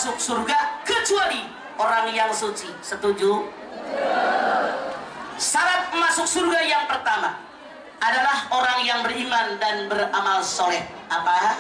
masuk surga kecuali orang yang suci. Setuju? Syarat masuk surga yang pertama adalah orang yang beriman dan beramal soleh. Apa?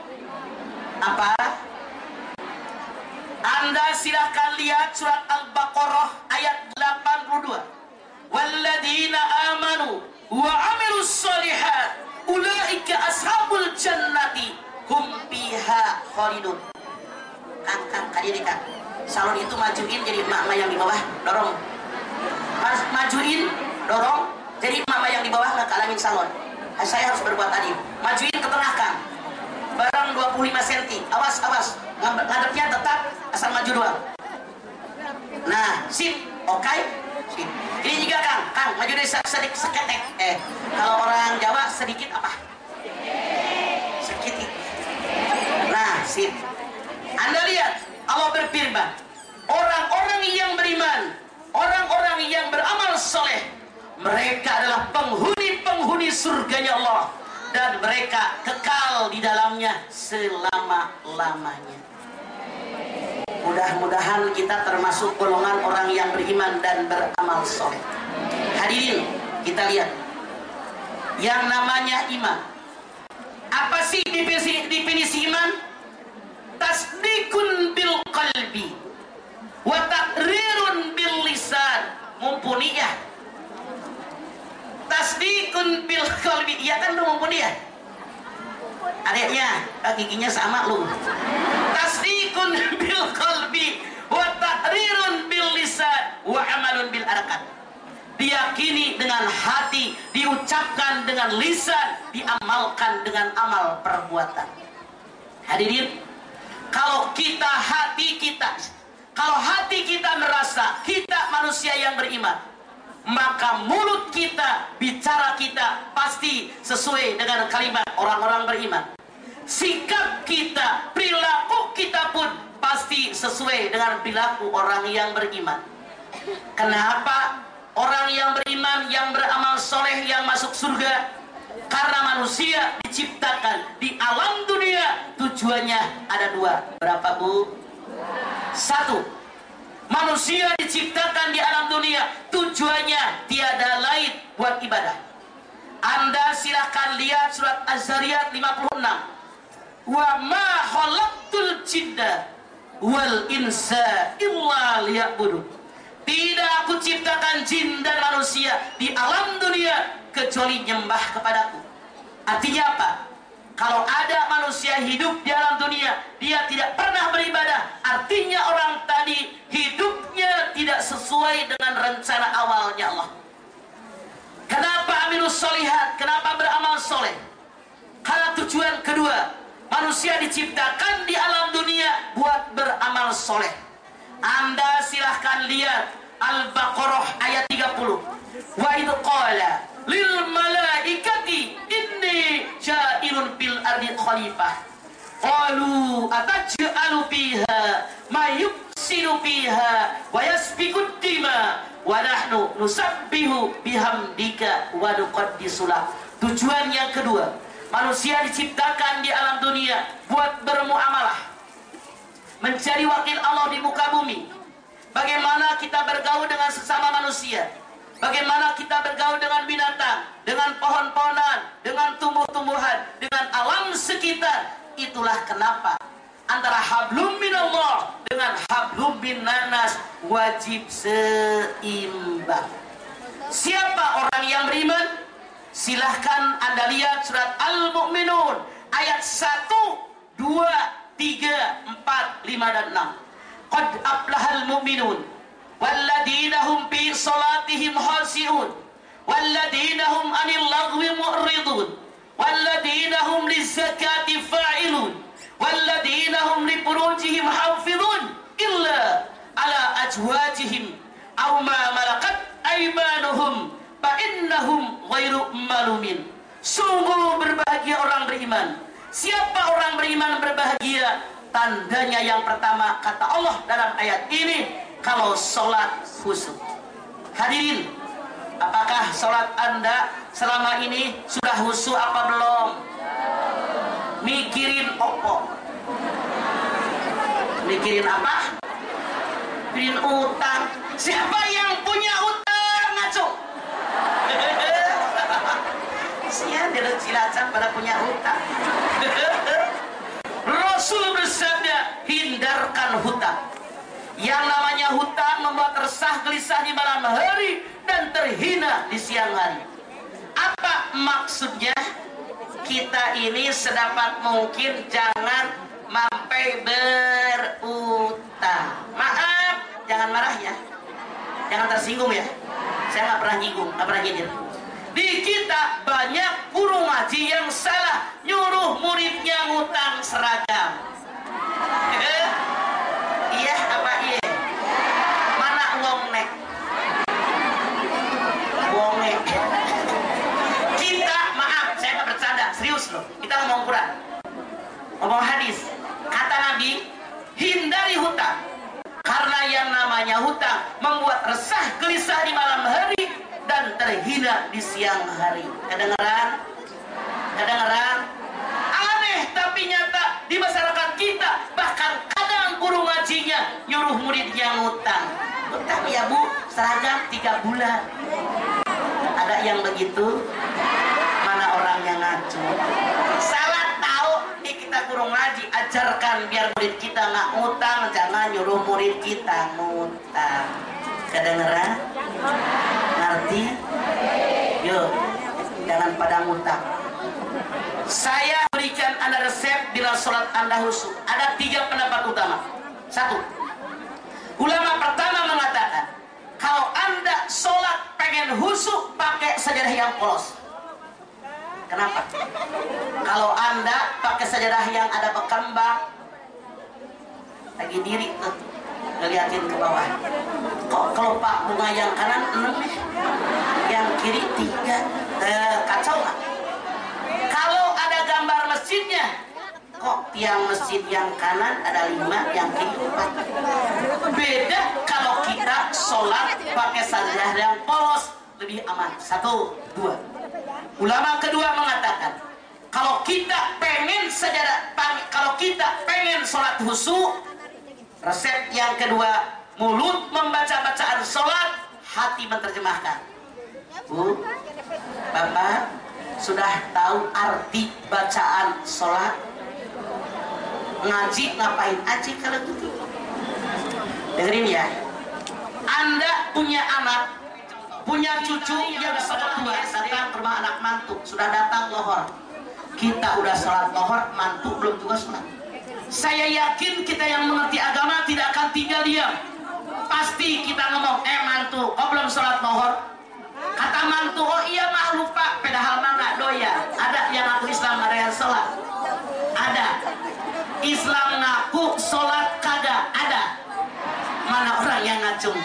Anda silahkan lihat surat Al-Baqarah ayat 82. Walladzina amanu wa amilus solihat ulaika ashabul jannati hum fiha khalidun. Kang, kadiri Kang. Salon itu majuin jadi emak-emak yang di bawah, dorong. Majuin, dorong. Jadi emak-emak yang di bawah nggak kalangin salon. Saya harus berbuat adil. Majuin ke tengah Kang. Barang 25 cm. Awas. Ngadepnya tetap asal maju doang. Nah, sip. Oke. Sip. Ini juga Kang, maju dari sedikit seketek. Kalau orang Jawa sedikit apa? Sedikit. Nah, sip. Anda lihat, Allah berfirman, orang-orang yang beriman, orang-orang yang beramal soleh, mereka adalah penghuni surganya Allah, dan mereka kekal di dalamnya selama-lamanya. Mudah-mudahan kita termasuk golongan orang yang beriman dan beramal soleh. Hadirin, kita lihat yang namanya iman. Apa sih definisi iman? Tasdikun bil qalbi wa taqrirun bil lisan. Mumpuni ya? Tasdikun bil qalbi. Iya kan lu mumpuni ya? Adeknya, giginya sama lu. Tasdikun bil qalbi wa taqrirun bil lisan wa amalun bil arkan. Diyakini dengan hati, diucapkan dengan lisan, diamalkan dengan amal perbuatan. Hadirin, kalau hati kita merasa kita manusia yang beriman, maka mulut kita, bicara kita pasti sesuai dengan kalimat orang-orang beriman. Sikap kita, perilaku kita pun pasti sesuai dengan perilaku orang yang beriman. Kenapa? Orang yang beriman, yang beramal soleh, yang masuk surga, karena manusia diciptakan di alam dunia tujuannya ada dua. Berapa Bu? Satu, manusia diciptakan di alam dunia tujuannya tiada lain buat ibadah. Anda silahkan lihat surat Az-Zariyat 56. Wa ma khalaqtul jinna wal insa illa liya'budun. Tidak aku ciptakan jin dan manusia di alam dunia kecuali nyembah kepadaku. Artinya apa? Kalau ada manusia hidup di alam dunia, dia tidak pernah beribadah, artinya orang tadi hidupnya tidak sesuai dengan rencana awalnya Allah. Kenapa amilus solihat? Kenapa beramal soleh? Karena tujuan kedua, manusia diciptakan di alam dunia buat beramal soleh. Anda silahkan lihat Al-Baqarah ayat 30. Wa idh qala lil malaikati inni ja'ilun fil ardi khalifah qalu ataj'alu fiha ma yufsidu fiha wa yasfikud dima wa nahnu nusabbihu bihamdika wa nuqaddisu lak. Tujuan yang kedua, manusia diciptakan di alam dunia buat bermuamalah, mencari wakil Allah di muka bumi. Bagaimana kita bergaul dengan sesama manusia, bagaimana kita bergaul dengan binatang, dengan pohon-pohonan, dengan tumbuh-tumbuhan, dengan alam sekitar. Itulah kenapa antara hablum minallah dengan hablum minannas wajib seimbang. Siapa orang yang beriman? Silahkan Anda lihat surat Al-Mu'minun ayat 1, 2, 3, 4, 5 dan 6. Qad aflahal mu'minun walladzina hum fi salatihim khashi'un walladzina hum 'anil lagwi mu'ridun walladzina hum lizakati fa'ilun walladzina hum li furujihim hafizun illa ala azwajihim aw ma malakat aymanuhum fa innahum ghairu malumin. Sungguh berbahagia orang beriman. Siapa orang beriman berbahagia? Tandanya yang pertama kata Allah dalam ayat ini, kalau sholat khusyuk. Hadirin, apakah sholat Anda selama ini sudah khusyuk apa belum? Mikirin opo? Mikirin apa? Mikirin utang. Siapa yang punya utang? Ngaco. Siapa di Cilacap pada punya utang? Rasul bersabda, hindarkan hutang. Yang namanya hutang membuat resah gelisah di malam hari dan terhina di siang hari. Apa maksudnya? Kita ini sedapat mungkin jangan sampai berutang. Maaf, jangan marah ya, jangan tersinggung ya. Saya nggak pernah nyinggung, nggak pernah nyindir. Di kita banyak guru ngaji yang salah nyuruh muridnya ngutang seragam. Iya apa iya? Mana uang nek? Uangnya. Kita maaf, saya nggak bercanda, serius loh. Kita ngomong Quran, ngomong hadis. Kata Nabi, hindari hutang. Karena yang namanya hutang membuat resah gelisah di malam hari dan terhina di siang hari. Kedengeran? Kedengeran? Aneh tapi nyata di masyarakat kita. Bahkan kadang guru ngajinya nyuruh muridnya ngutang. Utang ya bu, seragam 3 bulan. Ada yang begitu? Mana orang yang ngaco? Salah tahu. Nih kita guru ngaji, ajarkan biar murid kita nggak ngutang. Jangan nyuruh murid kita ngutang. Kedengeran? Ngerti? Yuk, jangan pada ngutang. Saya berikan Anda resep bila sholat Anda khusyuk. Ada 3 pendapat utama. 1, ulama pertama mengatakan, kalau Anda sholat pengen khusyuk, pakai sajadah yang polos. Kenapa? Kalau Anda pakai sajadah yang ada bekambang, lagi diri tuh, ngeliatin ke bawah. Kok kalau Pak bunga yang kanan 6 nih, yang kiri 3, kacau nggak? Kalau ada gambar masjidnya, kok tiang masjid yang kanan ada 5, yang kiri 4. Beda kalau kita sholat pakai sajadah yang polos, lebih aman. 1, 2. Ulama kedua mengatakan, kalau kita pengen sajadah, kalau kita pengen sholat khusyuk, resep yang kedua, mulut membaca bacaan sholat, hati menerjemahkan. Bu, Bapak sudah tahu arti bacaan sholat? Ngaji ngapain aja kalau gitu? Dengerin ya. Anda punya anak, punya cucu yang sholat tua, datang ke rumah anak mantu, sudah datang lohor. Kita udah sholat lohor, mantu belum juga sholat. Saya yakin kita yang mengerti agama tidak akan tinggal diam. Pasti kita ngomong, mantu, kok belum sholat lohor? Kata mantu, oh iya mah lupa, padahal mah nggak doyan. Ada yang ngaku Islam, ada yang sholat. Ada. Islam ngaku sholat kagak ada. Mana orang yang ngacung?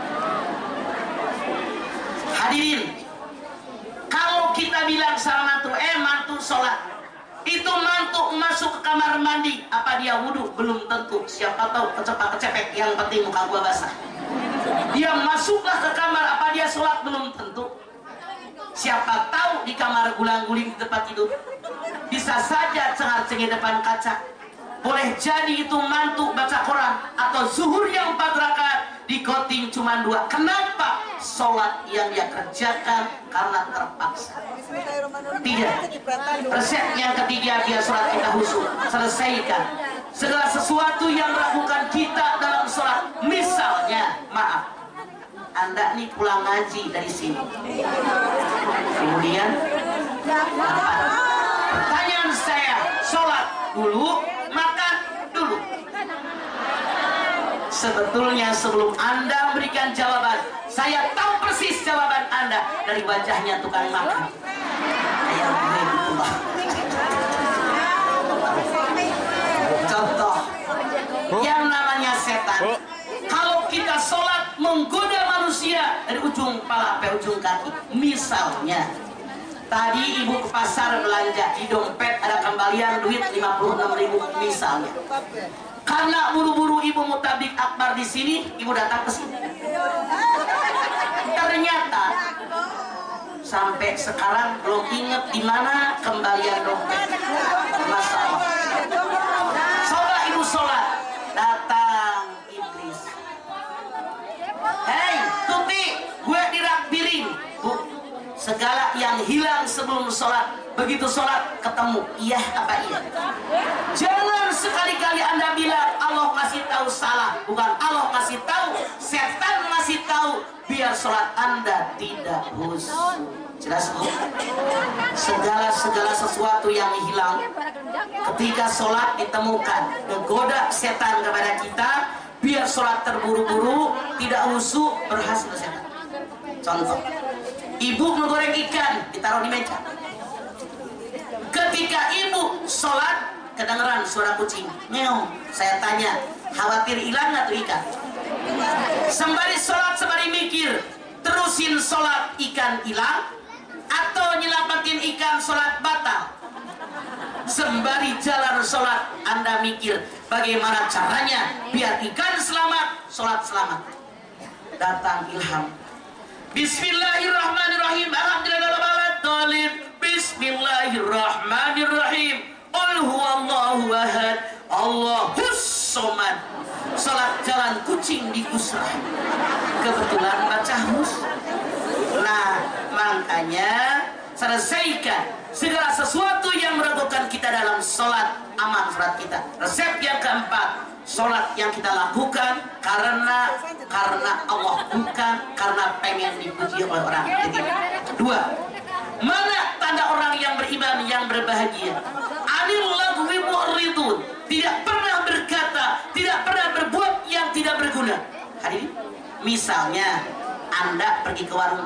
Hadirin, kalau kita bilang sama mantu, mantu sholat, itu mantu masuk ke kamar mandi, apa dia wudhu? Belum tentu. Siapa tahu kecepak-kecepek, yang penting muka gua basah. Dia masuklah ke kamar, apa dia sholat? Belum tentu. Siapa tahu di kamar gulang-guling di tempat tidur, bisa saja cengar-cengir depan kaca. Boleh jadi itu mantu baca Quran, atau zuhur yang 4 rakaat dikoting cuma 2. Kenapa? Sholat yang dia kerjakan karena terpaksa. Tidak. Resep yang ketiga biar sholat kita khusyuk, selesaikan segala sesuatu yang meragukan kita dalam sholat. Misalnya, maaf, Anda nih pulang ngaji dari sini, kemudian pertanyaan saya, sholat dulu, makan dulu. Sebetulnya sebelum Anda memberikan jawaban, saya tahu persis jawaban Anda dari wajahnya tukang makan. Contoh, yang namanya setan, kalau kita sholat menggoda manusia dari ujung kepala sampai ujung kaki. Misalnya, tadi ibu ke pasar belanja, di dompet ada kembalian duit 56.000 misalnya. Karena buru-buru ibu mau tablik akbar di sini, ibu datang ke sini. Ternyata sampai sekarang belum ingat di mana kembalian dompet. Masalah. Sholat ibu sholat, datang segala yang hilang sebelum sholat, begitu sholat ketemu, iya apa iya? Jangan sekali-kali Anda bilang Allah ngasih tahu salah. Bukan Allah ngasih tahu, setan ngasih tahu, biar sholat Anda tidak khusyuk. Jelas bu? Segala sesuatu yang hilang ketika sholat ditemukan, menggoda setan kepada kita, biar sholat terburu-buru, tidak khusyuk, berhasil setan. Contoh, ibu menggoreng ikan, ditaruh di meja. Ketika ibu sholat, kedengeran suara kucing ngeong. Saya tanya, khawatir hilang atau ikan? Sembari sholat, sembari mikir, terusin sholat ikan hilang, atau nyelamatin ikan sholat batal? Sembari jalan sholat Anda mikir bagaimana caranya biar ikan selamat, sholat selamat. Datang ilham, Bismillahirrahmanirrahim. Alhamdulillah. Bismillahirrahmanirrahim. Qul huwallahu ahad, Allahus somad. Salat jalan kucing di Gusra. Kebetulan baca hus. Nah, makanya selesaikan segala sesuatu yang meragukan kita dalam sholat, aman sholat kita. Resep yang keempat, sholat yang kita lakukan karena Allah, bukan karena pengen dipuji oleh orang. Dua, mana tanda orang yang beriman, yang berbahagia? Anil lagwi mu'ridun, tidak pernah berkata, tidak pernah berbuat yang tidak berguna. Hadirin, misalnya Anda pergi ke warung,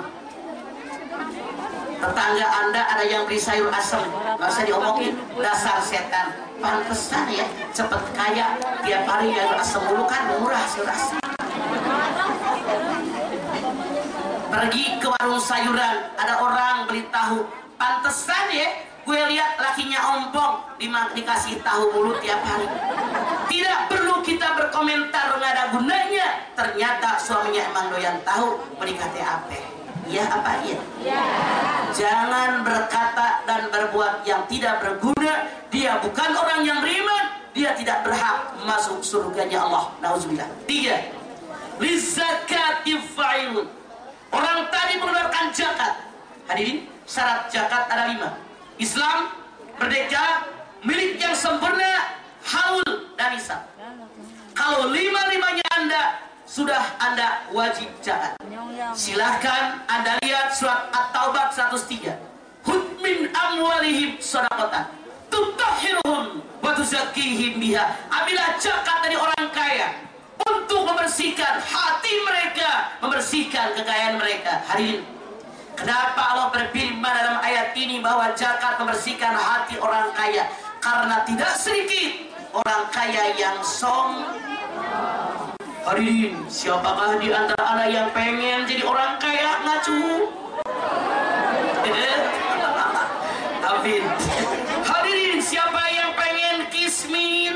tetangga Anda ada yang beli sayur asem, nggak usah diomongin, dasar setan. Pantesan ya cepet kaya, tiap hari sayur asem mulu, kan murah sayur asem. Pergi ke warung sayuran, ada orang beli tahu, pantesan ya gue lihat lakinya ompong, dikasih tahu mulu tiap hari. Tidak perlu kita berkomentar, nggak ada gunanya. Ternyata suaminya emang doyan tahu, menikati apa? Iya apa iya? Ya. Jangan berkata dan berbuat yang tidak berguna. Dia bukan orang yang beriman, dia tidak berhak masuk surganya Allah. Nauzubillah. Tiga, lizakati fa'ilun. Orang tadi mengeluarkan zakat. Hadirin, syarat zakat ada 5. Islam, merdeka, milik yang sempurna, haul dan nisab. Kalau 5-5-nya Anda sudah, Anda wajib zakat. Silahkan Anda lihat surat At-Taubah 103. Hud min amwalihim shadaqatan tutahhiruhum wa tuzakkihim biha. Ambillah zakat dari orang kaya untuk membersihkan hati mereka, membersihkan kekayaan mereka. Hadirin, kenapa Allah berfirman dalam ayat ini bahwa zakat membersihkan hati orang kaya? Karena tidak sedikit orang kaya yang sombong. Hadirin, siapakah di antara anda yang pengen jadi orang kaya ngacu? Amin. Hadirin, siapa yang pengen kismin?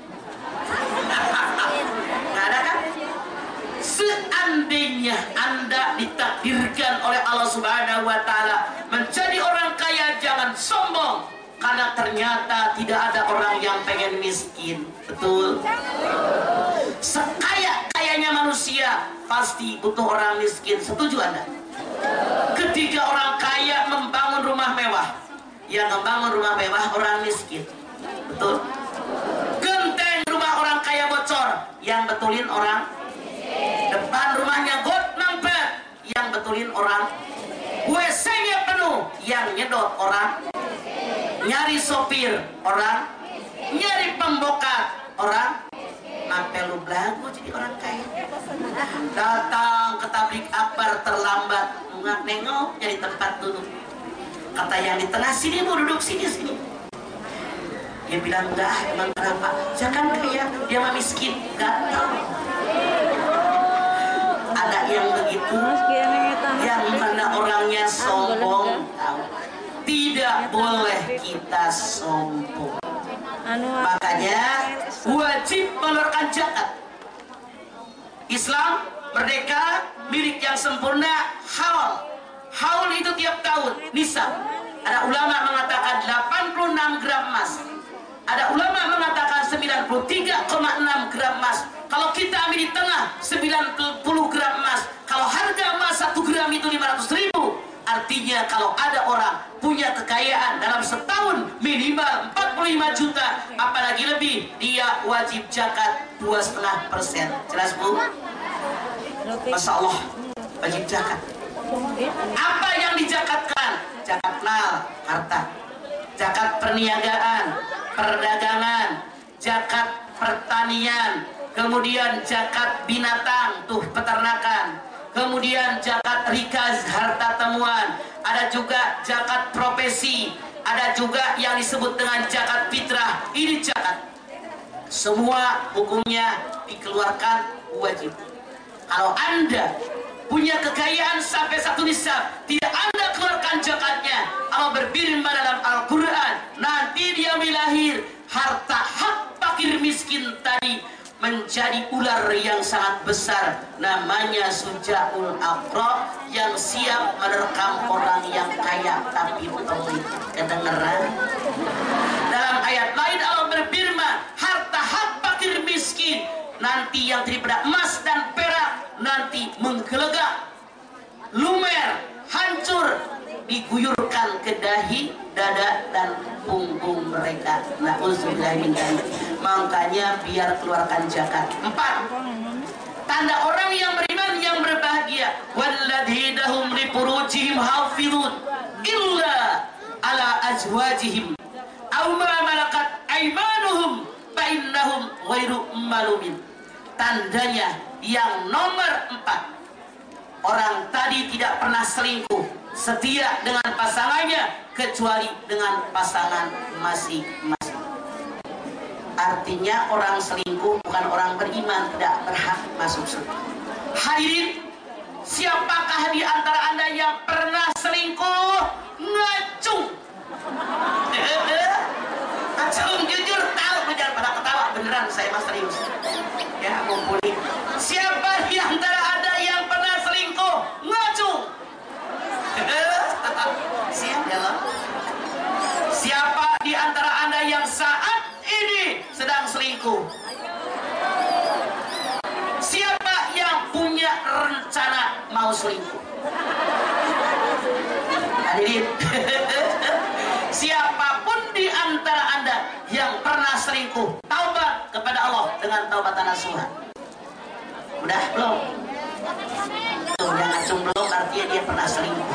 Nggak ada kan? Seandainya anda ditakdirkan oleh Allah Subhanahu wa Ta'ala menjadi orang kaya, jangan sombong, karena ternyata tidak ada orang yang pengen miskin. Betul? Sekaya-kayanya manusia pasti butuh orang miskin. Setuju Anda? Ketika orang kaya membangun rumah mewah, yang membangun rumah mewah orang miskin. Betul? Genteng rumah orang kaya bocor, yang betulin orang. Depan rumahnya got mampet, yang betulin orang. WC-nya penuh, yang nyedot orang. Nyari sopir orang, nyari pembokat orang. Sampai lu belagu jadi orang kaya. Datang ke tablik akbar terlambat, nengok jadi tempat duduk. Kata yang di tengah, sini mau duduk, sini. Dia bilang, enggak, emang kenapa? Jangan kaya, dia mah miskin. Gak tahu. Ada yang begitu, yang mana orangnya sombong. Tidak boleh kita sombong. Makanya wajib mengeluarkan zakat. Islam, merdeka, milik yang sempurna, haul. Haul itu tiap tahun, nisab. Ada ulama mengatakan 86 gram emas. Ada ulama mengatakan 93,6 gram emas. Kalau kita ambil di tengah 90 gram emas. Kalau harga emas 1 gram itu 500.000, artinya Artinya kalau ada orang punya kekayaan dalam setahun minimal 45 juta, apalagi lebih, dia wajib zakat 2,5%. Jelas Bu? Masya Allah, wajib zakat. Apa yang dizakatkan? Zakat mal, harta. Zakat perniagaan, perdagangan, zakat pertanian, kemudian zakat binatang, tuh peternakan, kemudian zakat rikaz, harta temuan, ada juga zakat profesi, ada juga yang disebut dengan zakat fitrah. Ini zakat. Semua hukumnya dikeluarkan wajib. Kalau Anda punya kekayaan sampai 1 nisab, tidak Anda keluarkan zakatnya, Allah berfirman dalam Al-Quran, nanti dia lahir, harta hak fakir miskin tadi menjadi ular yang sangat besar, namanya Sujaul Aqra, yang siap menerkam orang yang kaya tapi pelit. Kedengeran? Dalam ayat lain Allah berfirman, harta hak fakir miskin nanti yang daripada emas dan perak nanti menggelegak, lumer, hancur, diguyurkan ke dahi, dada, dan punggung mereka. Na'udzubillah min dzalik. Makanya biar keluarkan zakat. 4. Tanda orang yang beriman yang berbahagia. Walladzina hum li furujihim hafizun illa ala azwajihim aw ma malakat aymanuhum fa innahum ghairu malumin. Tandanya yang nomor 4, orang tadi tidak pernah selingkuh, setia dengan pasangannya kecuali dengan pasangan masing-masing. Artinya orang selingkuh bukan orang beriman, tidak berhak masuk surga. Hadirin, siapakah di antara Anda yang pernah selingkuh? Ngacung. Ngacung, jujur, tahu, jangan pada ketawa, beneran saya mas serius. Ya, mumpuni. Siapa di antara Anda yang pernah selingkuh? Ngacung. Siap ya, siapa di antara Anda yang saat ini sedang selingkuh? Siapa yang punya rencana mau selingkuh? Hadirin, siapapun di antara Anda yang pernah selingkuh, taubat kepada Allah dengan taubatan nasuha. Udah belum? Tuh, yang ngacung belum artinya dia pernah selingkuh.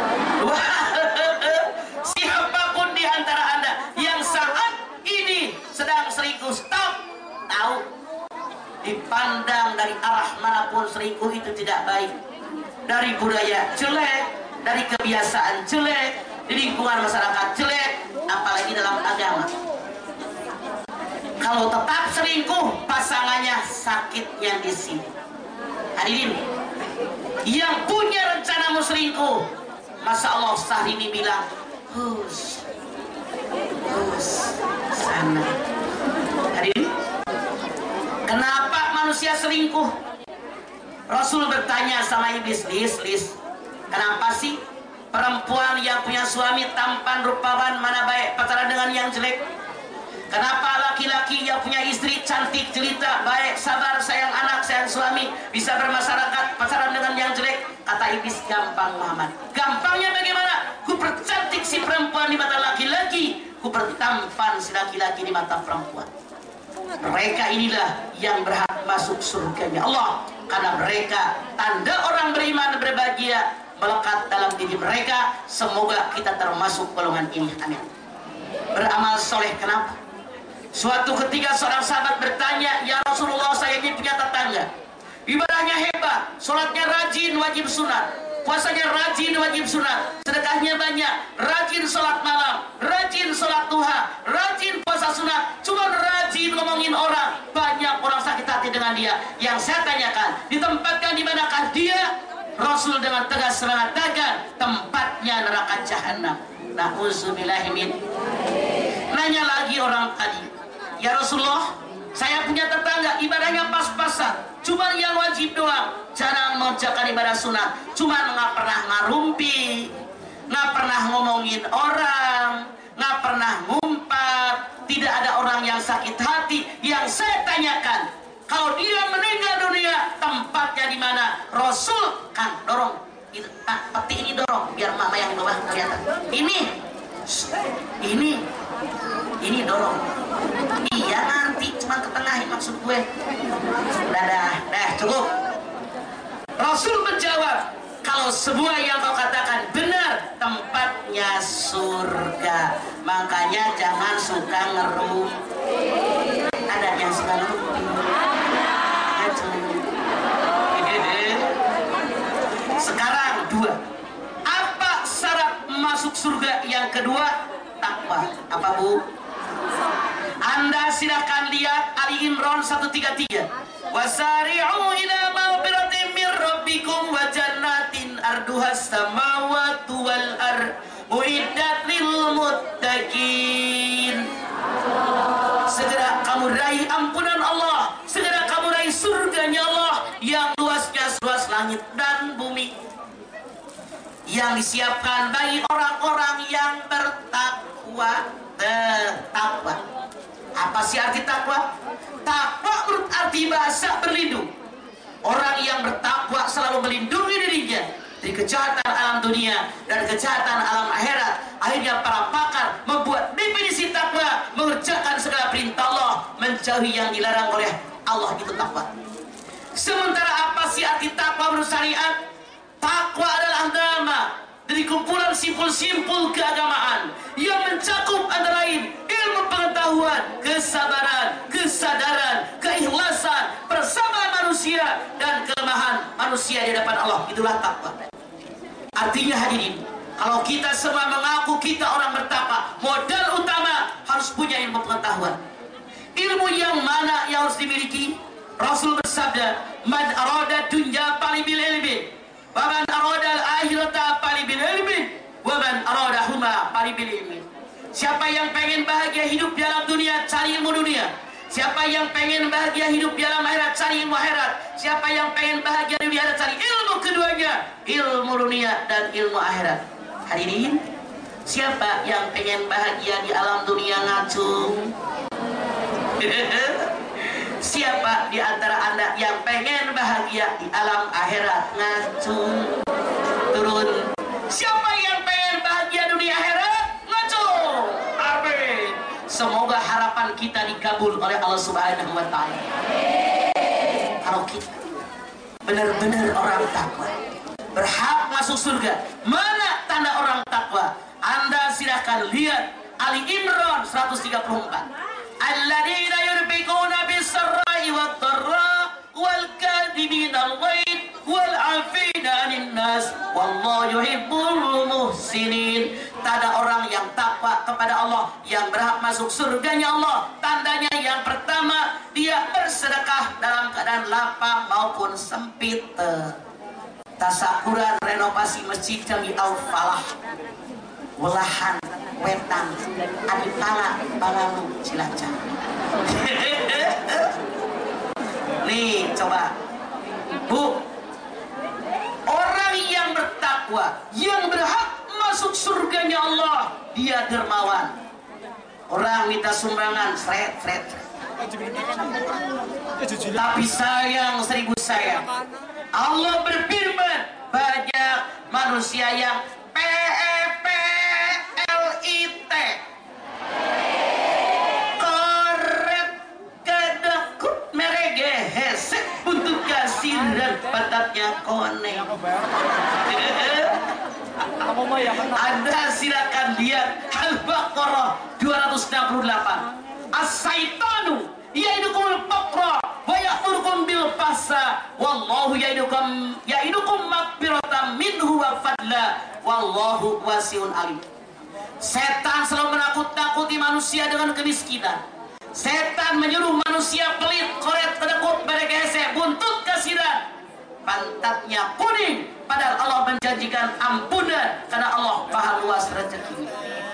Siapapun di antara Anda yang saat ini sedang selingkuh, stop. Tahu, dipandang dari arah manapun selingkuh itu tidak baik. Dari budaya jelek, dari kebiasaan jelek, di lingkungan masyarakat jelek, apalagi dalam agama. Kalau tetap selingkuh, pasangannya sakitnya di sini. Hadirin, yang punya rencana mau selingkuh, Masya Allah, Syahrini bilang, hus sana. Hadirin, kenapa manusia selingkuh? Rasul bertanya sama iblis, Lis, kenapa sih perempuan yang punya suami tampan rupawan mana baik pacaran dengan yang jelek? Kenapa laki-laki yang punya istri cantik jelita baik sabar sayang anak sayang suami bisa bermasyarakat pacaran dengan yang jelek? Kata iblis, gampang Muhammad. Gampangnya bagaimana? Ku percantik si perempuan di mata laki-laki, ku pertampan si laki-laki di mata perempuan. Mereka inilah yang berhak masuk surganya Allah, karena mereka tanda orang beriman berbahagia melekat dalam diri mereka. Semoga kita termasuk golongan ini, amin. Beramal soleh, kenapa? Suatu ketika seorang sahabat bertanya, ya Rasulullah, saya ini punya tetangga, ibadahnya hebat, sholatnya rajin wajib sunat, puasanya rajin wajib sunat, sedekahnya banyak, rajin sholat malam, rajin sholat duha, rajin puasa sunat, cuma rajin ngomongin orang, banyak orang sakit hati dengan dia. Yang saya tanyakan, ditempatkan di manakah dia? Rasul dengan tegas mengatakan, tempatnya neraka jahanam. Na'udzubillahi min. Nanya lagi orang tadi, ya Rasulullah, saya punya tetangga ibadahnya pas-pasan, cuma yang wajib doang, jarang mengerjakan ibadah sunat, cuma nggak pernah ngarumpi, nggak pernah ngomongin orang, nggak pernah ngumpat, tidak ada orang yang sakit hati. Yang saya tanyakan, kalau dia meninggal dunia, tempatnya di mana? Rasul kan dorong, Itu, Pak, peti ini dorong biar mama yang di bawah kelihatan. Ini dorong. Iya nanti cuma ketengahin maksud gue. Dah cukup. Rasul menjawab, kalau semua yang kau katakan benar, tempatnya surga. Makanya jangan suka ngerum. Ada yang suka ngerum. Sekarang dua. Apa syarat masuk surga yang kedua? Takwa. Apa Bu? Anda silakan lihat Ali Imran 133. Wasari'u ila maghfiratin min rabbikum wa jannatin arduhas samawati wal ard uiddat lil muttaqin. Segera kamu raih ampunan Allah, segera kamu raih surganya Allah yang luasnya seluas langit dan bumi, yang disiapkan bagi orang-orang yang bertakwa. Takwa. Apa sih arti takwa? Takwa menurut arti bahasa berlindung. Orang yang bertakwa selalu melindungi dirinya dari kejahatan alam dunia dan kejahatan alam akhirat. Akhirnya para pakar membuat definisi takwa, mengerjakan segala perintah Allah, menjauhi yang dilarang oleh Allah, itu takwa. Sementara apa sih arti takwa menurut syariat? Takwa adalah nama dari kumpulan simpul-simpul keagamaan yang mencakup antara lain ilmu pengetahuan, kesabaran, kesadaran, keikhlasan, persamaan manusia dan kelemahan manusia di hadapan Allah. Itulah takwa. Artinya hadirin, kalau kita semua mengaku kita orang bertakwa, modal utama harus punya ilmu pengetahuan. Ilmu yang mana yang harus dimiliki? Rasul bersabda, "Man arada dunya falibil ilmi, wa man arada al-akhirata falibil ilmi, wa man arada huma falibil ilmi." Siapa yang pengen bahagia hidup di alam dunia, cari ilmu dunia. Siapa yang pengen bahagia hidup di alam akhirat, cari ilmu akhirat. Siapa yang pengen bahagia di akhirat, cari ilmu keduanya, ilmu dunia dan ilmu akhirat. Hadirin, siapa yang pengen bahagia di alam dunia ngacung? Siapa di antara Anda yang pengen bahagia di alam akhirat ngacung? Turun. Siapa yang pengen bahagia dunia akhirat ngacung? Amin. Semoga harapan kita dikabul oleh Allah Subhanahu wa Ta'ala. Kalau kita benar-benar orang takwa, berhak masuk surga. Mana tanda orang takwa? Anda silahkan lihat Ali Imran 134. Alladzina yunfiquna bis-sarra'i wad-dharra wal kadhibina al-ghaidh wal 'afina 'anil nas wallahu yuhibbul muhsinin. Tanda orang yang takwa kepada Allah, yang berhak masuk surganya Allah, tandanya yang pertama, dia bersedekah dalam keadaan lapang maupun sempit. Tasakuran renovasi masjid kami Al-Falah, Welahan, Wetan, Adipala, Balamu, Cilacap. Nih coba Bu, orang yang bertakwa, yang berhak masuk surganya Allah, dia dermawan. Orang minta sumbangan seret. Tapi sayang 1000 sayang. Allah berfirman, banyak manusia yang PEPLIT, korek kedekut merege hesek untuk kasiran patatnya kone. Anda silakan lihat Al-Baqarah 268. As-saitanu ya'idukumul faqra wa ya'murukum bil fahsya wallahu ya'idukum maghfiratan minhu wa fadla wallahu wasi'un alim. Setan selalu menakut-nakuti manusia dengan kemiskinan. Setan menyuruh manusia pelit, koret, kedekut, beregese, buntut kasiran, pantatnya kuning, padahal Allah menjanjikan ampunan karena Allah maha luas rezeki.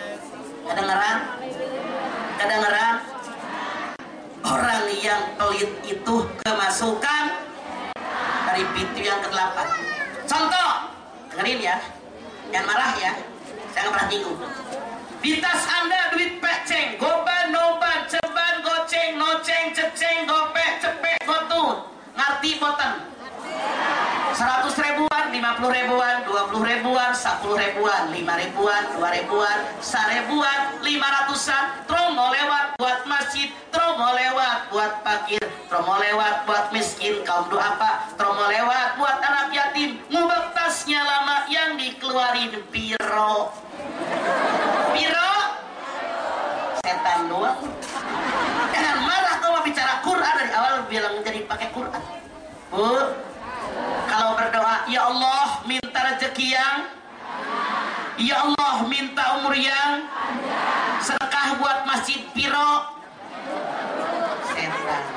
Kedengaran? Orang yang pelit itu kemasukan dari pintu yang ke-8. Contoh, dengerin ya, jangan marah ya, saya nggak pernah nyinggung. Di tas Anda duit peceng, goban, noban, ceban, goceng, noceng, ceceng, gopek, cepek, gotun. Ngerti boten? 100 ribuan, 50 50 ribuan, 20 ribuan, 10 ribuan, 5 ribuan, 2 ribuan, 1 ribuan, 500-an, tromo lewat buat masjid, tromo lewat buat fakir, tromo lewat buat miskin, kaum duafa, tromo lewat buat anak yatim, ngubek tasnya lama yang dikeluarin piro. Piro? Setan doang. Jangan marah kalau bicara Quran, dari awal bilang jadi pakai Quran. Bu, kalau berdoa, ya Allah minta rezeki yang, ya Allah minta umur yang, sedekah buat masjid piro. Setan.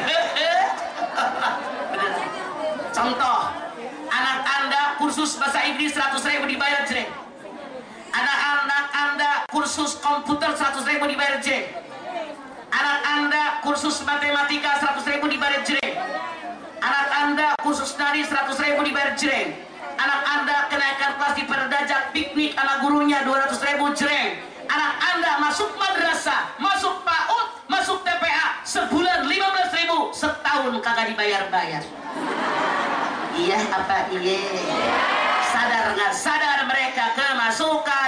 Contoh, anak Anda kursus bahasa Inggris 100 ribu dibayar jreng. Anak-anak Anda kursus komputer 100 ribu dibayar jreng. Anak Anda kursus matematika 100 ribu dibayar jreng. Anak Anda kursus nari 100 ribu dibayar jreng. Anak Anda kenaikan kelas di Perdajak piknik anak gurunya 200 ribu jreng. Anak Anda masuk madrasah, masuk PAUD, masuk TPA sebulan 15 ribu, setahun kagak dibayar-bayar. Iya apa iya? Sadar nggak sadar mereka kemasukan?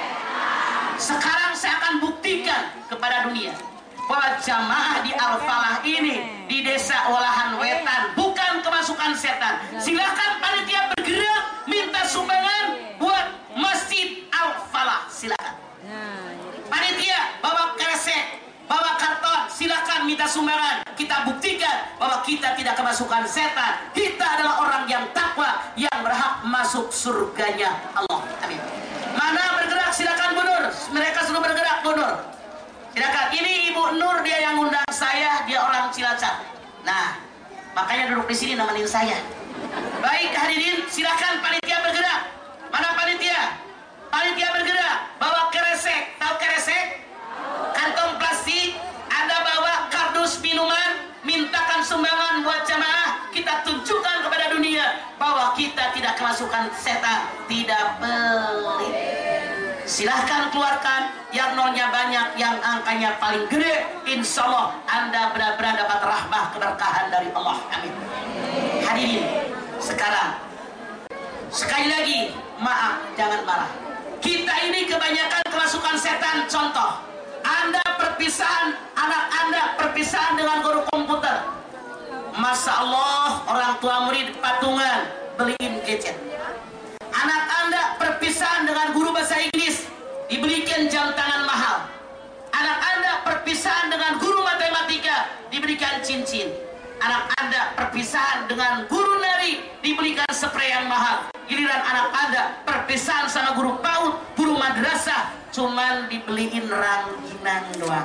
Sekarang saya akan buktikan kepada dunia bahwa jamaah di Al-Falah ini di desa Olahan Wetan bukan kemasukan setan. Silakan panitia bergerak minta sumbangan buat Masjid Al-Falah, silakan. Panitia bawa kresek, bawa karton, silakan minta sumbangan. Kita buktikan bahwa kita tidak kemasukan setan. Kita adalah orang yang takwa, yang berhak masuk surganya Allah. Amin. Mana bergerak, silakan Bu Nur. Mereka sudah bergerak Bu Nur. Silakan, ini Ibu Nur, dia yang undang saya, dia orang Cilacap. Nah, makanya duduk di sini nemenin saya. Baik hadirin, silakan panitia bergerak. Mana panitia? Panitia bergerak, bawa kresek, tahu kresek? Kantong plastik, Anda bawa kardus minuman, mintakan sumbangan buat jamaah. Kita tunjukkan kepada dunia bahwa kita tidak kemasukan setan, tidak pelit. Silahkan keluarkan yang nolnya banyak, yang angkanya paling gede. Insya Allah Anda benar-benar dapat rahmah keberkahan dari Allah. Amin. Hadirin, sekarang sekali lagi maaf, jangan marah. Kita ini kebanyakan kemasukan setan. Contoh, Anda perpisahan, anak Anda perpisahan dengan guru komputer. Masya Allah, orang tua murid patungan beliin gadget. Anak Anda perpisahan dengan guru bahasa Inggris, diberikan jam tangan mahal. Anak Anda perpisahan dengan guru matematika, diberikan cincin. Anak Anda perpisahan dengan guru nari, diberikan spray yang mahal. Giliran anak Anda perpisahan sama guru PAUD, guru madrasah, cuman dibeliin rangginang doang.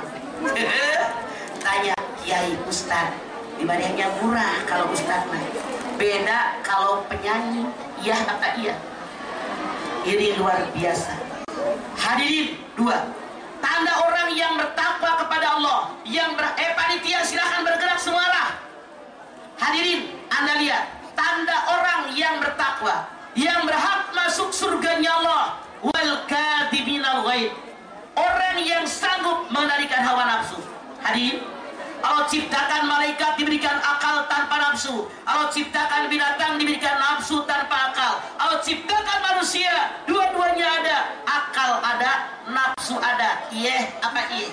Tanya Kiai Ustad, ibadahnya murah kalau Ustad mah. Beda kalau penyanyi, iya apa iya? Ini luar biasa. Hadirin, dua, tanda orang yang bertakwa kepada Allah, yang panitia silahkan bergerak semualah. Hadirin, Anda lihat tanda orang yang bertakwa, yang berhak masuk surganya Allah. Wal kadhiminal ghaib, orang yang sanggup mengendalikan hawa nafsu. Hadirin, Allah ciptakan malaikat diberikan akal tanpa nafsu. Allah ciptakan binatang diberikan nafsu tanpa akal. Allah ciptakan manusia, dua-duanya ada. Akal ada, nafsu ada. Iya apa iya?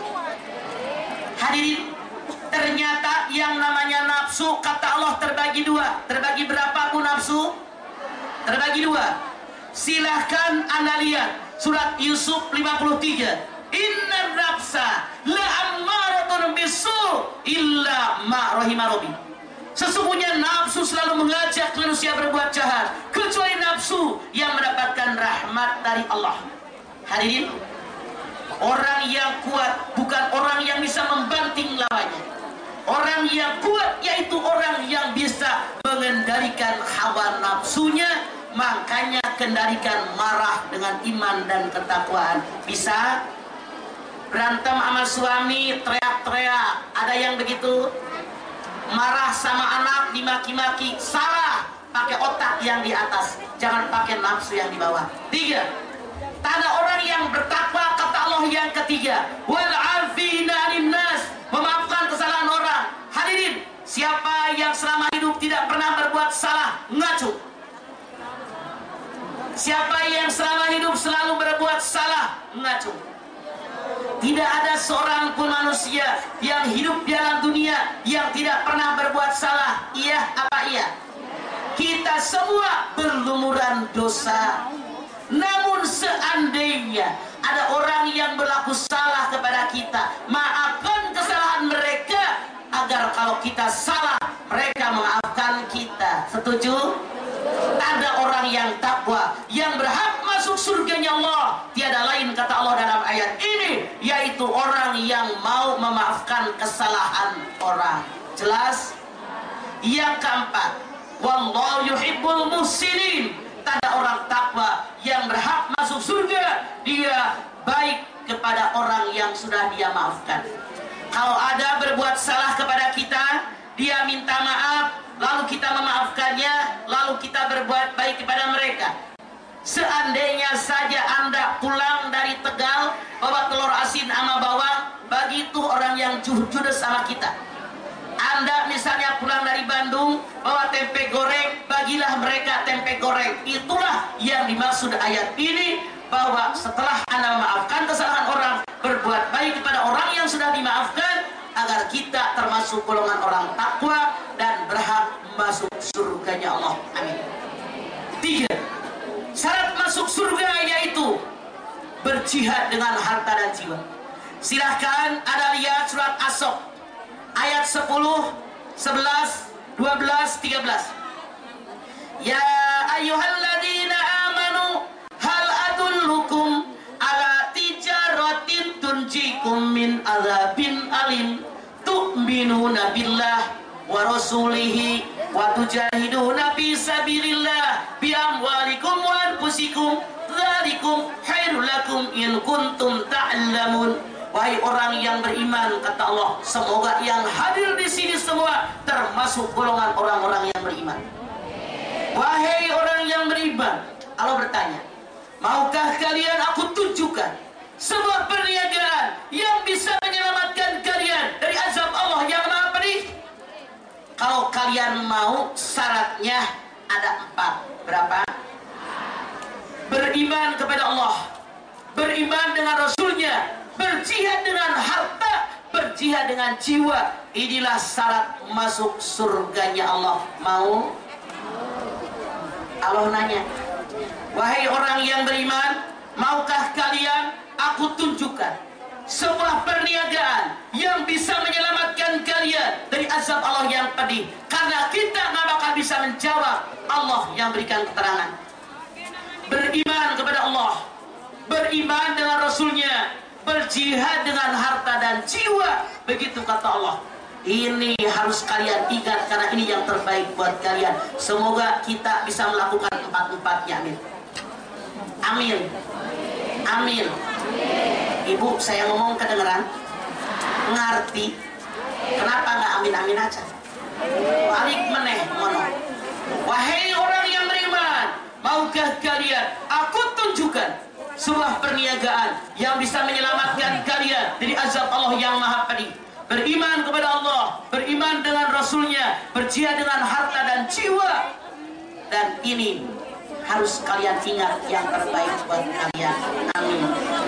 Hadirin, ternyata yang namanya nafsu, kata Allah terbagi dua. Terbagi berapa pun nafsu? Terbagi dua. Silahkan Anda lihat surat Yusuf 53. Inna nafsa la ammaratun bisu illa ma rahima rabbi. Sesungguhnya nafsu selalu mengajak manusia berbuat jahat, kecuali nafsu yang mendapatkan rahmat dari Allah. Hadirin, orang yang kuat bukan orang yang bisa membanting lawannya. Orang yang kuat yaitu orang yang bisa mengendalikan hawa nafsunya. Makanya kendalikan marah dengan iman dan ketakwaan. Bisa berantem sama suami, teriak-teriak, ada yang begitu. Marah sama anak, dimaki-maki, salah, pakai otak yang di atas, jangan pakai nafsu yang di bawah. Tiga, tanda orang yang bertakwa, kata Allah yang ketiga, wal afina linnas, memaafkan kesalahan orang. Hadirin, siapa yang selama hidup tidak pernah berbuat salah, ngacu. Siapa yang selama hidup selalu berbuat salah? Ngaco. Tidak ada seorang pun manusia yang hidup di dalam dunia yang tidak pernah berbuat salah. Iya apa iya? Kita semua berlumuran dosa. Namun seandainya ada orang yang berlaku salah kepada kita, maafkan kesalahan mereka, agar kalau kita salah mereka maafkan kita. Setuju? Ada orang yang takwa, yang berhak masuk surganya Allah, tiada lain kata Allah dalam ayat ini, yaitu orang yang mau memaafkan kesalahan orang. Jelas? Yang keempat, wallahu yuhibbul muhsinin. Tanda orang takwa yang berhak masuk surga, dia baik kepada orang yang sudah dia maafkan. Kalau ada berbuat salah kepada kita, dia minta maaf, lalu kita memaafkannya, lalu kita berbuat baik kepada mereka. Seandainya saja Anda pulang dari Tegal bawa telur asin sama bawang, begitu orang yang judes sama kita. Anda misalnya pulang dari Bandung bawa tempe goreng, bagilah mereka tempe goreng. Itulah yang dimaksud ayat ini, bahwa setelah Anda memaafkan kesalahan orang, berbuat baik kepada orang yang sudah dimaafkan, agar kita termasuk golongan orang takwa dan berhak masuk surganya Allah. Amin. 3. Syarat masuk surga yaitu berjihad dengan harta dan jiwa. Silahkan Anda lihat surat As-Saff ayat 10, 11, 12, 13. Ya ayyuhalladzina amanu hal adullukum ala tijaratin tunjikum min adzabin alim tu'minuna billah wa rasulihi wa tujahiduna fi sabilillah bi amwalikum wa anfusikum dzalikum khairul lakum in kuntum ta'lamun. Wahai orang yang beriman, kata Allah, semoga yang hadir di sini semua termasuk golongan orang-orang yang beriman. Wahai orang yang beriman, Allah bertanya, maukah kalian aku tunjukkan sebuah perniagaan yang bisa menyelamatkan kalian dari azab Allah yang maha pedih? Kalau kalian mau, syaratnya ada 4. Berapa? Beriman kepada Allah, beriman dengan Rasulnya, berjihad dengan harta, berjihad dengan jiwa. Inilah syarat masuk surganya Allah. Mau? Allah nanya, wahai orang yang beriman, maukah kalian aku tunjukkan sebuah perniagaan yang bisa menyelamatkan kalian dari azab Allah yang pedih? Karena kita nggak bakal bisa menjawab, Allah yang berikan keterangan. Beriman kepada Allah, beriman dengan Rasulnya, berjihad dengan harta dan jiwa. Begitu kata Allah. Ini harus kalian ingat, karena ini yang terbaik buat kalian. Semoga kita bisa melakukan 4-4-nya. Amin. Amin. Amin. Ibu, saya ngomong kedengeran? Ngerti? Kenapa nggak amin-amin aja? Balik meneh mono. Wahai orang yang beriman, maukah kalian aku tunjukkan sebuah perniagaan yang bisa menyelamatkan kalian dari azab Allah yang maha pedih? Beriman kepada Allah, beriman dengan Rasulnya, berjihad dengan harta dan jiwa. Dan ini harus kalian ingat, yang terbaik buat kalian. Amin.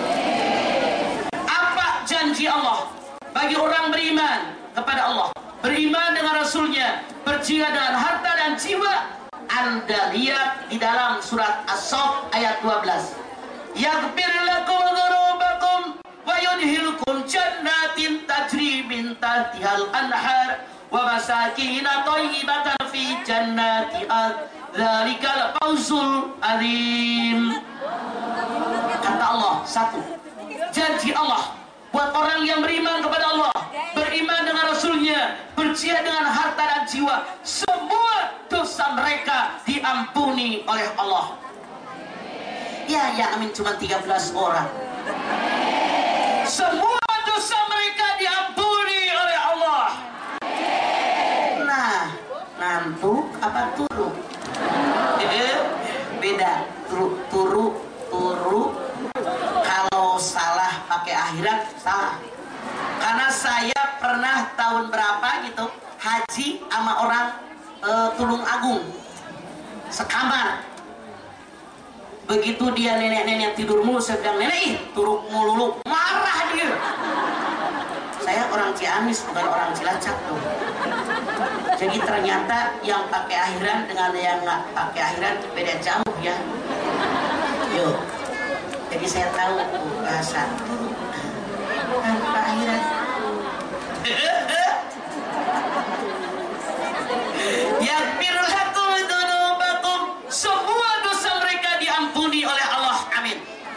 Apa janji Allah bagi orang beriman kepada Allah, beriman dengan Rasulnya, berjihad dengan harta dan jiwa? Anda lihat di dalam surat As-Saff ayat 12. Yaghfir lakum dzunubakum wa yudkhilukum jannatin tajri min tahtihal anhar wa masakin thayyibatan fi jannati dzalikal fawzul azim. Kata Allah, 1. Janji Allah buat orang yang beriman kepada Allah, beriman dengan Rasulnya, berjihad dengan harta dan jiwa, semua dosa mereka diampuni oleh Allah. Ya, yang amin cuma 13 orang. Semua dosa mereka diampuni oleh Allah. Nah, ngantuk apa turu? Beda. Turu. Kalau salah pakai akhirat, salah. Karena saya pernah tahun berapa gitu haji sama orang Tulung Agung sekamar. Begitu dia nenek-nenek tidur mulu, saya bilang, nenek ih turuk mulu, marah dia. Saya orang Ciamis bukan orang Cilacap tuh. Jadi ternyata yang pakai akhiran dengan yang nggak pakai akhiran beda jauh ya. Yuk. Jadi saya tahu bahasa tanpa akhiran. Yaghfir lakum dzunubakum, semua dosa mereka diampuni oleh Allah. Amin.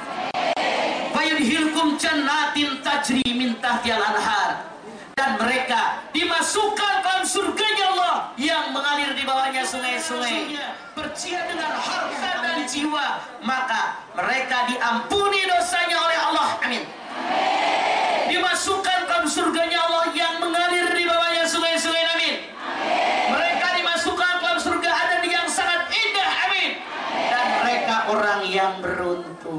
Wa yudkhilkum jannatin tajri min tahtihal anhar, dan mereka dimasukkan dalam surganya Allah yang mengalir di bawahnya sungai-sungai. Berjihad dengan harta dan jiwa, maka mereka diampuni dosanya oleh Allah. Amin. Dimasukkan dalam surganya Allah yang mengalir di bawahnya sungai-sungai. Amin. Mereka dimasukkan dalam surga Aden yang sangat indah. Amin. Dan mereka orang yang beruntung.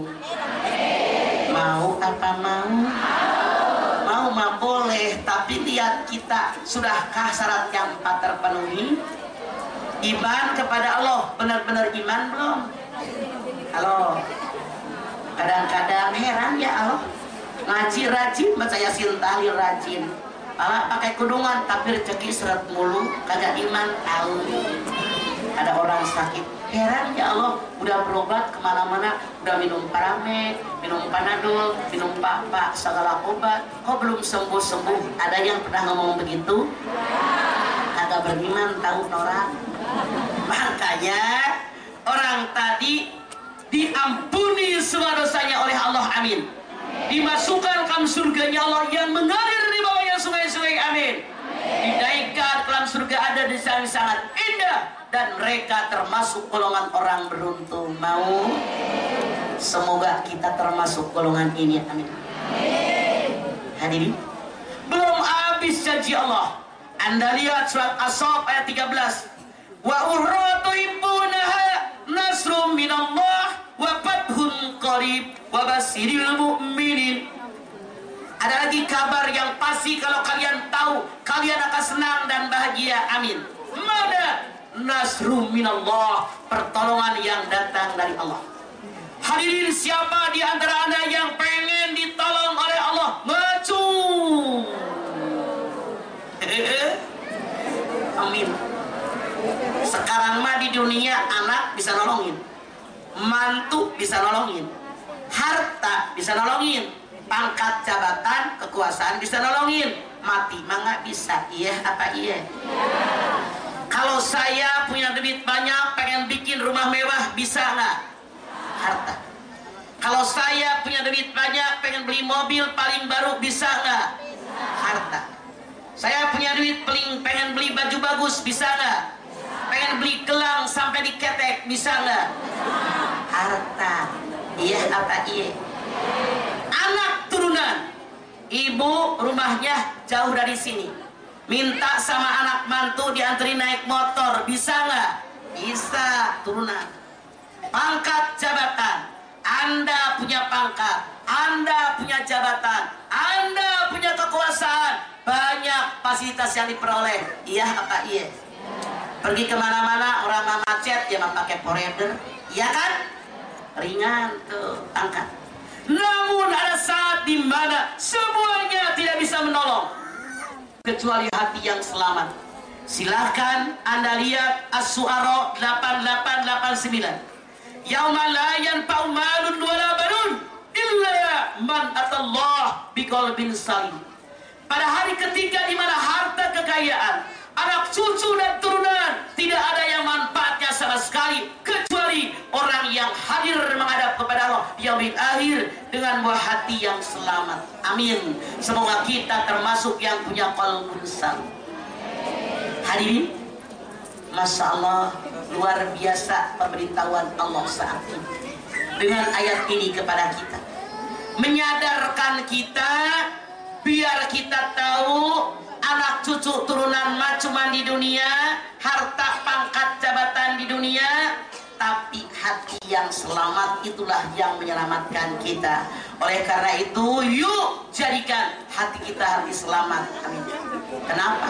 Mau apa mau? Mau mah boleh, tapi lihat kita sudahkah syarat yang 4 terpenuhi? Iman kepada Allah, benar-benar iman belum? Halo. Kadang-kadang heran ya Allah. Ngaji rajin, baca Yasin tahlil rajin. Malah pakai kudungan tapi rezeki seret mulu, kagak iman tahu. Ada orang sakit, heran ya Allah, udah berobat kemana-mana, udah minum Paramed, minum Panadol, minum Pak, segala obat, kok belum sembuh-sembuh? Ada yang pernah ngomong begitu? Kagak beriman tahu orang. Makanya orang tadi diampuni semua dosanya oleh Allah. Amin. Dimasukkan ke surganya Allah yang mengalir di bawahnya sungai-sungai. Amin. Dinaikkan ke dalam surga ada di sana sangat indah, dan mereka termasuk golongan orang beruntung. Mau? Semoga kita termasuk golongan ini. Amin. Hadirin, belum habis janji Allah. Anda lihat surat As-Saff ayat 13. Wa urratu ibbunaha nasrum minallah wa fathun qarib wa basiril mu'minin. Ada lagi kabar yang pasti, kalau kalian tahu, kalian akan senang dan bahagia. Amin. Mana nasrum minallah, pertolongan yang datang dari Allah. Hadirin, siapa di antara Anda yang pengen ditolong oleh Allah? Maju. Amin. Sekarang mah di dunia anak bisa nolongin, mantu bisa nolongin, harta bisa nolongin, pangkat jabatan kekuasaan bisa nolongin, mati mah nggak bisa. Iya apa iya? Kalau saya punya duit banyak pengen bikin rumah mewah, bisa nggak? Harta. Kalau saya punya duit banyak pengen beli mobil paling baru, bisa nggak? Harta. Saya punya duit pengen beli baju bagus, bisa nggak? Pengen beli gelang sampai diketek, bisa nggak? Harta. Iya apa iya? Anak turunan, ibu rumahnya jauh dari sini, minta sama anak mantu dianterin naik motor, bisa nggak? Bisa. Turunan. Pangkat jabatan, Anda punya pangkat, Anda punya jabatan, Anda punya kekuasaan, banyak fasilitas yang diperoleh. Iya apa iya? Pergi kemana-mana orang macet, dia pakai forever, iya kan? Ringan tuh pangkat. Namun ada saat di mana semuanya tidak bisa menolong kecuali hati yang selamat. Silahkan Anda lihat As-Su'ara 8889. Yauma la yanfa'u malun wala banun illa man atallah biqalbin salim. Pada hari ketika di mana harta kekayaan, anak cucu dan turunan tidak ada yang manfaatnya sama sekali kecuali orang yang hadir menghadap kepada Allah di yaumil akhir dengan buah hati yang selamat. Amin. Semoga kita termasuk yang punya qalbun salim. Hadirin, Masya Allah, luar biasa pemberitahuan Allah saat ini dengan ayat ini kepada kita, menyadarkan kita biar kita tahu anak cucu turunan mah cuma di dunia, harta pangkat jabatan di dunia, tapi hati yang selamat itulah yang menyelamatkan kita. Oleh karena itu, yuk jadikan hati kita hati selamat. Amin. Kenapa?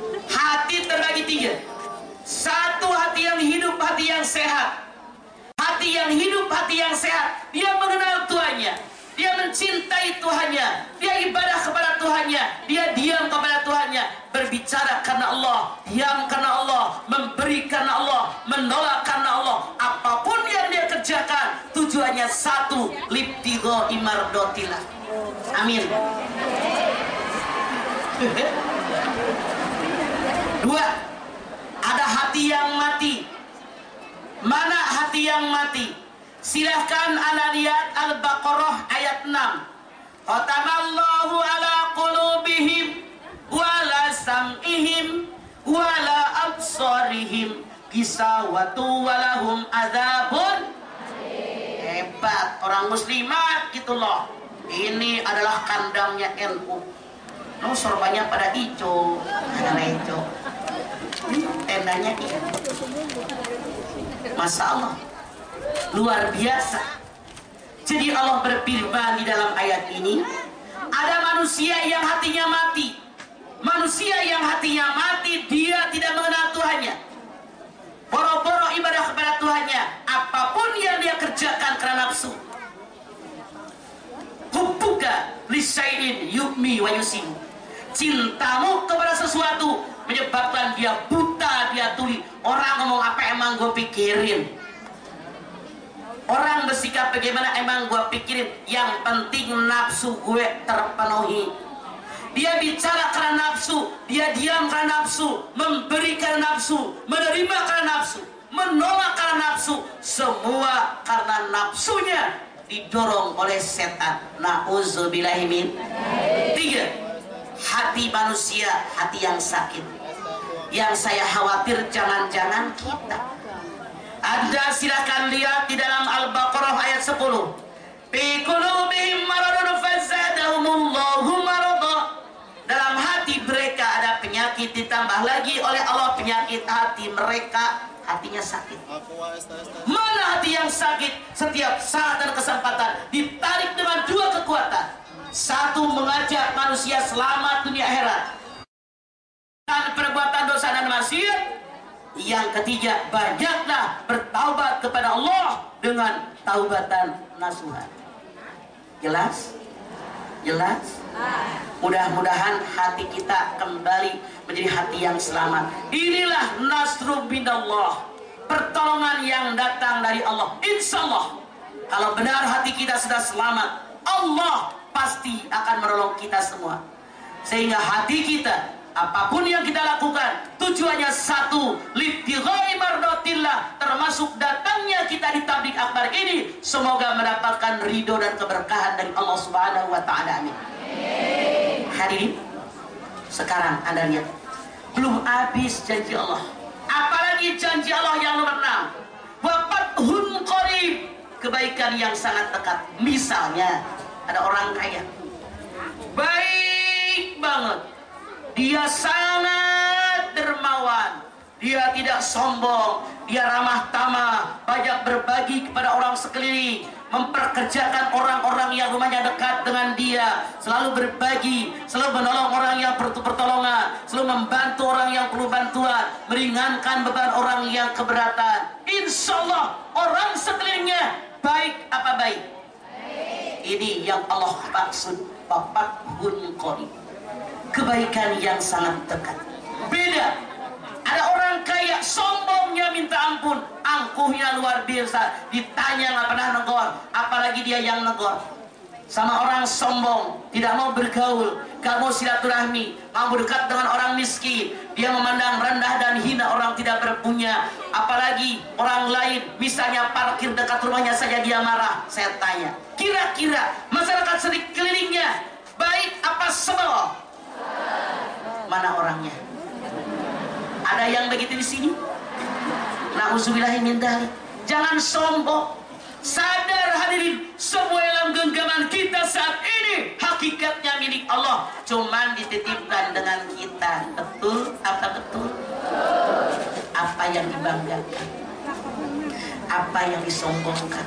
Hati terbagi 3. 1, hati yang hidup, hati yang sehat. Hati hati yang hidup, hati yang sehat. Dia mengenal Tuhannya, dia mencintai Tuhannya, dia ibadah kepada Tuhannya, dia diam kepada Tuhannya, berbicara karena Allah, diam karena Allah, memberi karena Allah, menolak karena Allah. Apapun yang dia kerjakan tujuannya satu, libtigho imardotillah. Amin. Dua, ada hati yang mati. Mana hati yang mati? Silahkan Anda lihat Al-Baqarah ayat 6. Khatamallahu ala qulubihim wala sam'ihim wala absarihim gisawatu walahum adzabun. Hebat orang muslimat gitu loh. Ini adalah kandangnya NU. No, sorbannya pada hijau, ada hijau. Tendanya iya. Masya Allah, luar biasa. Jadi Allah berfirman di dalam ayat ini, ada manusia yang hatinya mati. Manusia yang hatinya mati, dia tidak mengenal Tuhannya, boro-boro ibadah kepada Tuhannya. Apapun yang dia kerjakan karena nafsu. Hubbuka lisai'in yu'mi wa yusim. Cintamu kepada sesuatu menyebabkan dia buta, dia tuli. Orang ngomong apa emang gue pikirin. Orang bersikap bagaimana emang gue pikirin. Yang penting nafsu gue terpenuhi. Dia bicara karena nafsu, dia diam karena nafsu, memberi karena nafsu, menerima karena nafsu, menolak karena nafsu. Semua karena nafsunya didorong oleh setan. Na'udzubillahi min. Tiga, hati manusia, hati yang sakit. Yang saya khawatir jangan-jangan kita. Anda silakan lihat di dalam Al-Baqarah ayat 10. Fi qulubihim maradun fazadahumullahu marada. Dalam hati mereka ada penyakit, ditambah lagi oleh Allah penyakit hati mereka, hatinya sakit. Mana hati yang sakit? Setiap saat dan kesempatan ditarik dengan dua kekuatan. Satu, mengajak manusia selamat dunia akhirat dan perbuatan dosa dan maksiat. Yang ketiga, banyaklah bertaubat kepada Allah dengan taubatan nasuha. Jelas? Jelas? Mudah-mudahan hati kita kembali menjadi hati yang selamat. Inilah nasrul minallah, pertolongan yang datang dari Allah. Insya Allah, kalau benar hati kita sudah selamat, Allah pasti akan menolong kita semua. Sehingga hati kita, apapun yang kita lakukan, tujuannya satu, libtighai mardatillah, termasuk datangnya kita di tabligh akbar ini, semoga mendapatkan ridho dan keberkahan dari Allah Subhanahu wa taala. Amin. Hadirin, sekarang Anda lihat, belum habis janji Allah. Apalagi janji Allah yang nomor 6. Wa fathun qarib, kebaikan yang sangat dekat. Misalnya ada orang kaya, baik banget, dia sangat dermawan, dia tidak sombong, dia ramah tamah, banyak berbagi kepada orang sekeliling, memperkerjakan orang-orang yang rumahnya dekat dengan dia, selalu berbagi, selalu menolong orang yang perlu pertolongan, selalu membantu orang yang perlu bantuan, meringankan beban orang yang keberatan. Insya Allah orang sekelilingnya baik apa baik? Ini yang Allah maksud fathun qarib, kebaikan yang sangat dekat. Beda, ada orang kaya sombongnya minta ampun, angkuhnya luar biasa, ditanya nggak pernah negor, apalagi dia yang negor. Sama orang sombong, tidak mau bergaul, gak mau silaturahmi, mau dekat dengan orang miskin, dia memandang rendah dan hina orang tidak berpunya. Apalagi orang lain, misalnya parkir dekat rumahnya saja dia marah. Saya tanya, kira-kira masyarakat sekelilingnya baik apa sebel? Mana orangnya? Ada yang begitu di sini? Na'udzubillahi min dzalik. Jangan sombong. Sadar hadirin, semua dalam genggaman kita saat ini hakikatnya milik Allah, cuman dititipkan dengan kita. Betul apa betul? Apa yang dibanggakan? Apa yang disombongkan?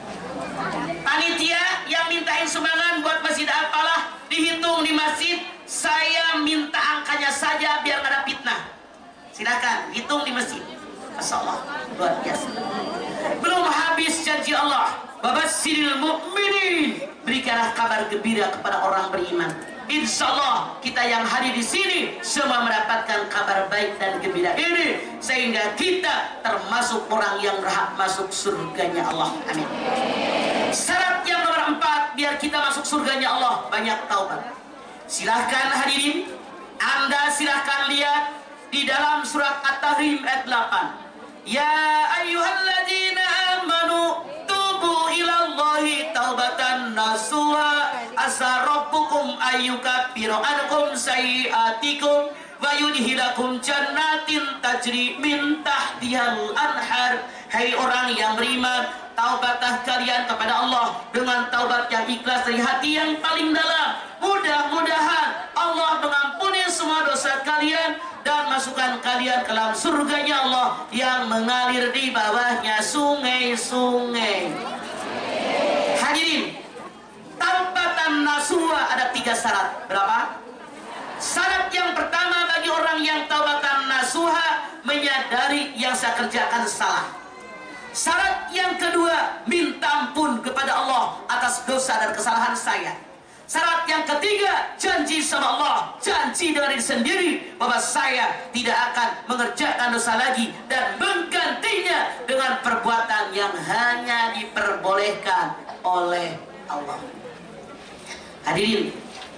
Panitia yang mintain sumbangan buat Masjid Al-Falah dihitung di masjid, saya minta angkanya saja biar nggak ada fitnah. Silakan hitung di masjid. Masyaallah, luar biasa. Belum habis janji Allah, Babasyiril mu'minin, berikanlah kabar gembira kepada orang beriman. Insya Allah kita yang hadir di sini semua mendapatkan kabar baik dan gembira ini, sehingga kita termasuk orang yang berhak masuk surganya Allah. Amin. Syarat yang nomor 4 biar kita masuk surganya Allah, banyak taubat. Silahkan hadirin, Anda silahkan lihat di dalam surat At-Tahrim ayat 8. Ya ayyuhalladzina amanu tubu ilallahi taubatan nasuha asa rabbukum ayyukaffiru ankum sayyi'atikum wa yudhilakum jannatin tajri min tahtihal anhar. Hai orang yang beriman, taubatlah kalian kepada Allah dengan taubat yang ikhlas dari hati yang paling dalam. Mudah-mudahan Allah mengampuni semua dosa kalian dan masukkan kalian ke dalam surganya Allah yang mengalir di bawahnya sungai-sungai. Hadirin, taubatan nasuha ada 3 syarat. Berapa? Syarat yang pertama bagi orang yang taubatan nasuha, menyadari yang saya kerjakan salah. Syarat yang kedua, minta ampun kepada Allah atas dosa dan kesalahan saya. Syarat yang ketiga, janji sama Allah, janji dengan diri sendiri bahwa saya tidak akan mengerjakan dosa lagi dan menggantinya dengan perbuatan yang hanya diperbolehkan oleh Allah. Hadirin,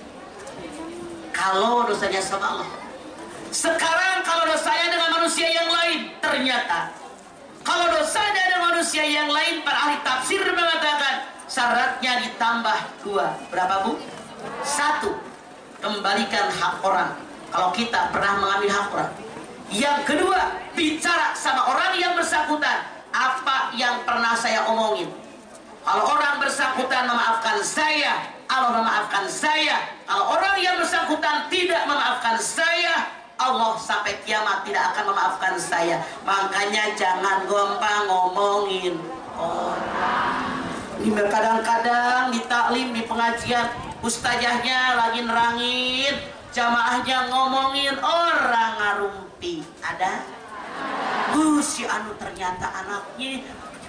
kalau dosanya sama Allah, sekarang kalau dosanya dengan manusia yang lain, ternyata kalau dosanya dengan manusia yang lain, para ahli tafsir mengatakan syaratnya ditambah 2. Berapa, Bu? 1, kembalikan hak orang kalau kita pernah mengambil hak orang. Yang kedua, bicara sama orang yang bersangkutan, apa yang pernah saya omongin. Kalau orang bersangkutan memaafkan saya, Allah memaafkan saya. Kalau orang yang bersangkutan tidak memaafkan saya, Allah sampai kiamat tidak akan memaafkan saya. Makanya jangan gampang ngomongin orang. Ini kadang-kadang di taklim, di pengajian, ustazahnya lagi nerangin, jamaahnya ngomongin orang ngarumpi. Ada? Si anu ternyata anaknya,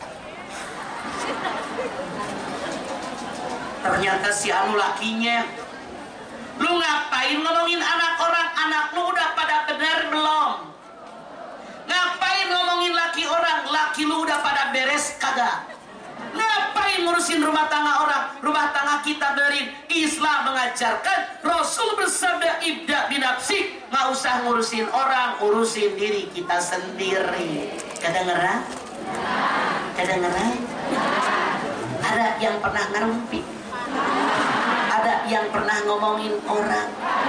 ternyata si anu lakinya. Lu ngapain ngomongin anak orang? Anak lu udah pada benar belum? Ngapain ngomongin laki orang? Laki lu udah pada beres kagak? Ngapain ngurusin rumah tangga orang? Rumah tangga kita benerin. Islam mengajarkan, Rasul bersabda, ibda binafsik, nggak usah ngurusin orang, urusin diri kita sendiri. Kedengeran? Kedengeran? Ada yang pernah ngerumpi? Ada yang pernah ngomongin orang?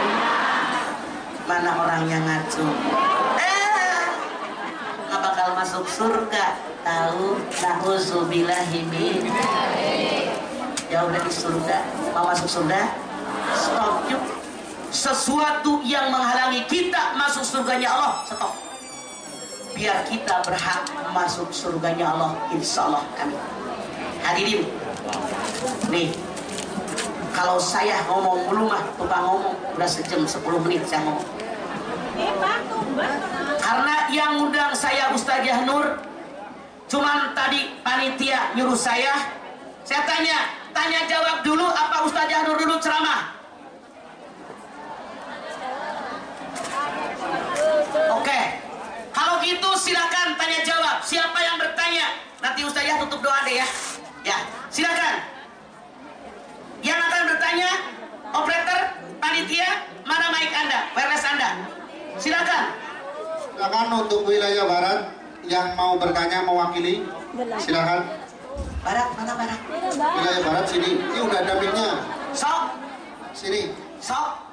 Mana orang yang ngacu? Nggak bakal masuk surga. Tahu, na'udzubillahi min. Jauh dari surga. Mau masuk surga? Stop yuk. Sesuatu yang menghalangi kita masuk surganya Allah, stop. Biar kita berhak masuk surganya Allah, insya Allah. Amin. Hadirin, nih, kalau saya ngomong mulu mah tukang ngomong udah sejam 10 menit saya ngomong. Karena yang undang saya Ustazah Nur, cuman tadi panitia nyuruh saya tanya jawab dulu, apa Ustazah Nur dulu ceramah? Oke, kalau gitu silakan tanya jawab. Siapa yang bertanya? Nanti Ustazah tutup doa deh ya. Ya, silakan. Yang akan bertanya, operator, panitia, mana mic Anda, wireless Anda? Silakan. Silakan untuk wilayah barat yang mau bertanya mewakili, silakan. Barat, mana barat? Wilayah barat sini. Ini udah ada mic-nya. Sok. Sini. Sok.